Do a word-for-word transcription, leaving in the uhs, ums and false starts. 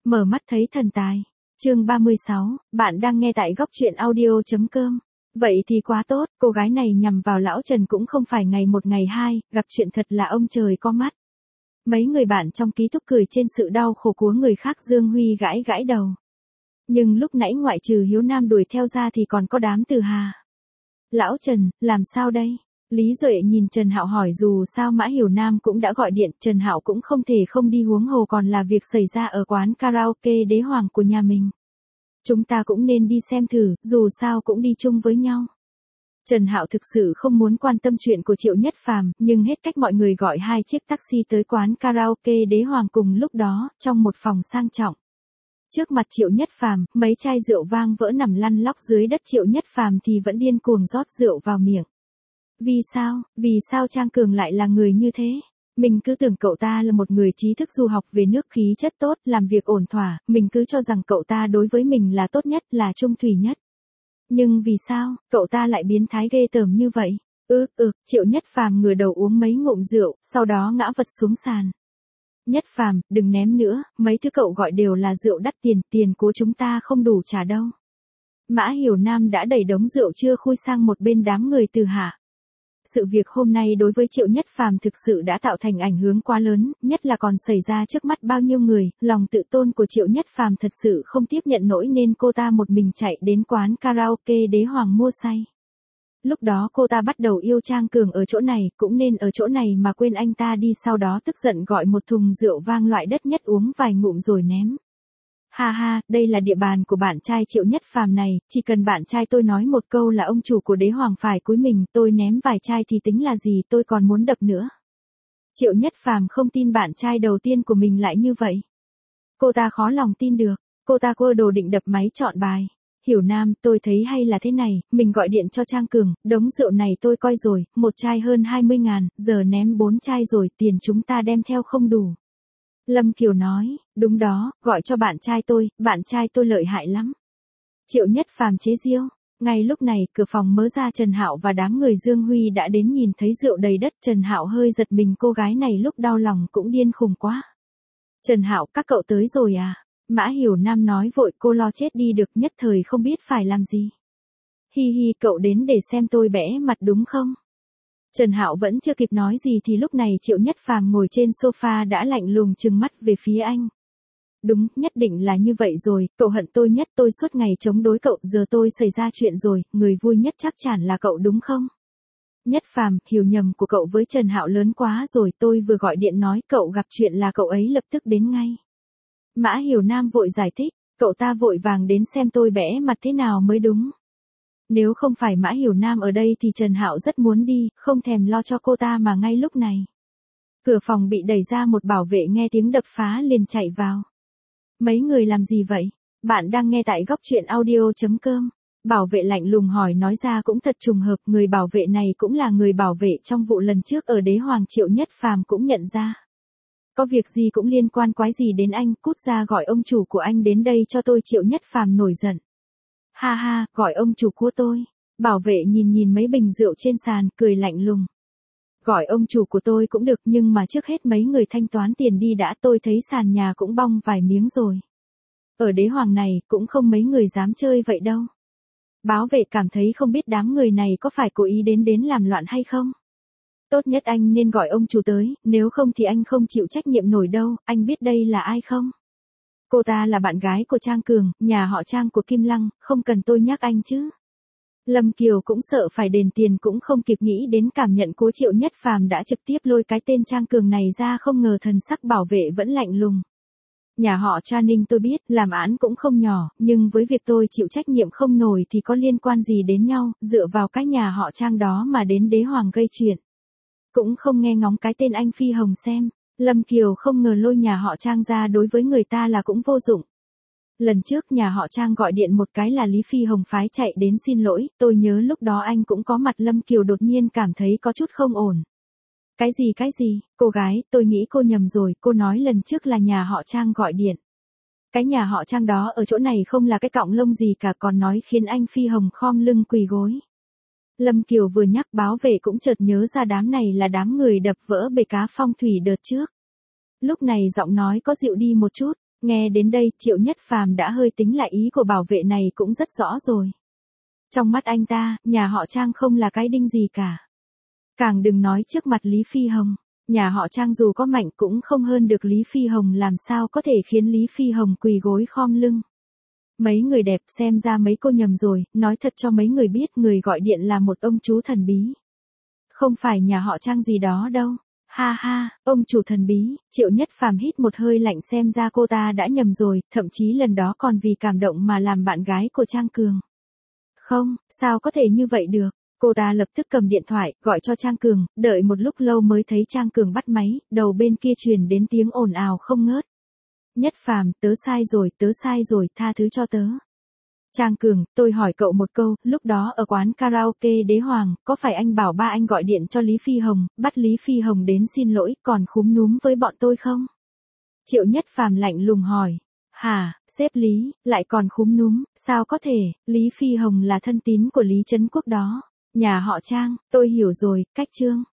Mở mắt thấy thần tài. Chương ba mươi sáu, bạn đang nghe tại góc truyện audio.com. Vậy thì quá tốt, cô gái này nhằm vào lão Trần cũng không phải ngày một ngày hai, gặp chuyện thật là ông trời có mắt. Mấy người bạn trong ký túc cười trên sự đau khổ của người khác. Dương Huy gãi gãi đầu. Nhưng lúc nãy ngoại trừ Hiếu Nam đuổi theo ra thì còn có đám Từ Hà. Lão Trần, làm sao đây? Lý Duệ nhìn Trần Hạo hỏi, dù sao Mã Hiểu Nam cũng đã gọi điện, Trần Hạo cũng không thể không đi, huống hồ còn là việc xảy ra ở quán karaoke Đế Hoàng của nhà mình. Chúng ta cũng nên đi xem thử, dù sao cũng đi chung với nhau. Trần Hạo thực sự không muốn quan tâm chuyện của Triệu Nhất Phàm, nhưng hết cách mọi người gọi hai chiếc taxi tới quán karaoke Đế Hoàng cùng lúc đó, trong một phòng sang trọng. Trước mặt Triệu Nhất Phàm, mấy chai rượu vang vỡ nằm lăn lóc dưới đất, Triệu Nhất Phàm thì vẫn điên cuồng rót rượu vào miệng. Vì sao, vì sao Trang Cường lại là người như thế? Mình cứ tưởng cậu ta là một người trí thức du học về nước, khí chất tốt, làm việc ổn thỏa, mình cứ cho rằng cậu ta đối với mình là tốt nhất, là trung thủy nhất. Nhưng vì sao, cậu ta lại biến thái ghê tởm như vậy? Ừ, ừ, Triệu Nhất Phàm ngửa đầu uống mấy ngụm rượu, sau đó ngã vật xuống sàn. Nhất Phàm, đừng ném nữa, mấy thứ cậu gọi đều là rượu đắt tiền, tiền của chúng ta không đủ trả đâu. Mã Hiểu Nam đã đẩy đống rượu chưa khui sang một bên đám người Từ Hà. Sự việc hôm nay đối với Triệu Nhất Phàm thực sự đã tạo thành ảnh hưởng quá lớn, nhất là còn xảy ra trước mắt bao nhiêu người, lòng tự tôn của Triệu Nhất Phàm thật sự không tiếp nhận nổi nên cô ta một mình chạy đến quán karaoke Đế Hoàng mua say. Lúc đó cô ta bắt đầu yêu Trang Cường ở chỗ này, cũng nên ở chỗ này mà quên anh ta đi, sau đó tức giận gọi một thùng rượu vang loại đất nhất uống vài ngụm rồi ném. Ha ha, đây là địa bàn của bạn trai Triệu Nhất Phàm này, chỉ cần bạn trai tôi nói một câu là ông chủ của Đế Hoàng phải cúi mình, tôi ném vài chai thì tính là gì, tôi còn muốn đập nữa. Triệu Nhất Phàm không tin bạn trai đầu tiên của mình lại như vậy. Cô ta khó lòng tin được, cô ta quơ đồ định đập máy chọn bài. Hiểu Nam, tôi thấy hay là thế này, mình gọi điện cho Trang Cường, đống rượu này tôi coi rồi, một chai hơn hai mươi ngàn, giờ ném bốn chai rồi, tiền chúng ta đem theo không đủ. Lâm Kiều nói, đúng đó, gọi cho bạn trai tôi, bạn trai tôi lợi hại lắm. Triệu Nhất Phàm chế giễu. Ngay lúc này, cửa phòng mở ra, Trần Hạo và đám người Dương Huy đã đến, nhìn thấy rượu đầy đất, Trần Hạo hơi giật mình, cô gái này lúc đau lòng cũng điên khùng quá. Trần Hạo, các cậu tới rồi à? Mã Hiểu Nam nói vội, cô lo chết đi được, nhất thời không biết phải làm gì. Hi hi, cậu đến để xem tôi bẽ mặt đúng không? Trần Hạo vẫn chưa kịp nói gì thì lúc này Triệu Nhất Phàm ngồi trên sofa đã lạnh lùng trừng mắt về phía anh. Đúng, nhất định là như vậy rồi, cậu hận tôi nhất, tôi suốt ngày chống đối cậu, giờ tôi xảy ra chuyện rồi, người vui nhất chắc chắn là cậu đúng không? Nhất Phàm, hiểu nhầm của cậu với Trần Hạo lớn quá rồi, tôi vừa gọi điện nói cậu gặp chuyện là cậu ấy lập tức đến ngay. Mã Hiểu Nam vội giải thích, cậu ta vội vàng đến xem tôi bẽ mặt thế nào mới đúng. Nếu không phải Mã Hiểu Nam ở đây thì Trần Hạo rất muốn đi, không thèm lo cho cô ta mà ngay lúc này. Cửa phòng bị đẩy ra, một bảo vệ nghe tiếng đập phá liền chạy vào. Mấy người làm gì vậy? Bạn đang nghe tại góc truyện audio.com. Bảo vệ lạnh lùng hỏi, nói ra cũng thật trùng hợp, người bảo vệ này cũng là người bảo vệ trong vụ lần trước ở Đế Hoàng. Triệu Nhất Phàm cũng nhận ra. Có việc gì cũng liên quan quái gì đến anh, cút ra gọi ông chủ của anh đến đây cho tôi. Triệu Nhất Phàm nổi giận. Ha ha, gọi ông chủ của tôi. Bảo vệ nhìn nhìn mấy bình rượu trên sàn, cười lạnh lùng. Gọi ông chủ của tôi cũng được, nhưng mà trước hết mấy người thanh toán tiền đi đã, tôi thấy sàn nhà cũng bong vài miếng rồi. Ở Đế Hoàng này, cũng không mấy người dám chơi vậy đâu. Bảo vệ cảm thấy không biết đám người này có phải cố ý đến đến làm loạn hay không. Tốt nhất anh nên gọi ông chủ tới, nếu không thì anh không chịu trách nhiệm nổi đâu, anh biết đây là ai không? Cô ta là bạn gái của Trang Cường, nhà họ Trang của Kim Lăng, không cần tôi nhắc anh chứ. Lâm Kiều cũng sợ phải đền tiền, cũng không kịp nghĩ đến cảm nhận của Triệu Nhất Phàm đã trực tiếp lôi cái tên Trang Cường này ra, không ngờ thần sắc bảo vệ vẫn lạnh lùng. Nhà họ Cha Ninh tôi biết, làm án cũng không nhỏ, nhưng với việc tôi chịu trách nhiệm không nổi thì có liên quan gì đến nhau, dựa vào cái nhà họ Trang đó mà đến Đế Hoàng gây chuyện. Cũng không nghe ngóng cái tên anh Phi Hồng xem. Lâm Kiều không ngờ lôi nhà họ Trang ra đối với người ta là cũng vô dụng. Lần trước nhà họ Trang gọi điện một cái là Lý Phi Hồng phái chạy đến xin lỗi, tôi nhớ lúc đó anh cũng có mặt. Lâm Kiều đột nhiên cảm thấy có chút không ổn. Cái gì cái gì, cô gái, tôi nghĩ cô nhầm rồi, cô nói lần trước là nhà họ Trang gọi điện. Cái nhà họ Trang đó ở chỗ này không là cái cọng lông gì cả, còn nói khiến anh Phi Hồng khom lưng quỳ gối. Lâm Kiều vừa nhắc, báo vệ cũng chợt nhớ ra đám này là đám người đập vỡ bể cá phong thủy đợt trước. Lúc này giọng nói có dịu đi một chút. Nghe đến đây, Triệu Nhất Phàm đã hơi tính lại ý của bảo vệ này cũng rất rõ rồi. Trong mắt anh ta, nhà họ Trang không là cái đinh gì cả. Càng đừng nói trước mặt Lý Phi Hồng, nhà họ Trang dù có mạnh cũng không hơn được Lý Phi Hồng, làm sao có thể khiến Lý Phi Hồng quỳ gối khom lưng. Mấy người đẹp, xem ra mấy cô nhầm rồi, nói thật cho mấy người biết người gọi điện là một ông chú thần bí. Không phải nhà họ Trang gì đó đâu. Ha ha, ông chủ thần bí. Triệu Nhất Phàm hít một hơi lạnh, xem ra cô ta đã nhầm rồi, thậm chí lần đó còn vì cảm động mà làm bạn gái của Trang Cường. Không, sao có thể như vậy được. Cô ta lập tức cầm điện thoại, gọi cho Trang Cường, đợi một lúc lâu mới thấy Trang Cường bắt máy, đầu bên kia truyền đến tiếng ồn ào không ngớt. Nhất Phàm, tớ sai rồi, tớ sai rồi, tha thứ cho tớ. Trang Cường, tôi hỏi cậu một câu, lúc đó ở quán karaoke Đế Hoàng, có phải anh bảo ba anh gọi điện cho Lý Phi Hồng, bắt Lý Phi Hồng đến xin lỗi, còn khúm núm với bọn tôi không? Triệu Nhất Phàm lạnh lùng hỏi. Hả, sếp Lý, lại còn khúm núm, sao có thể, Lý Phi Hồng là thân tín của Lý Trấn Quốc đó. Nhà họ Trang, tôi hiểu rồi, cách chương.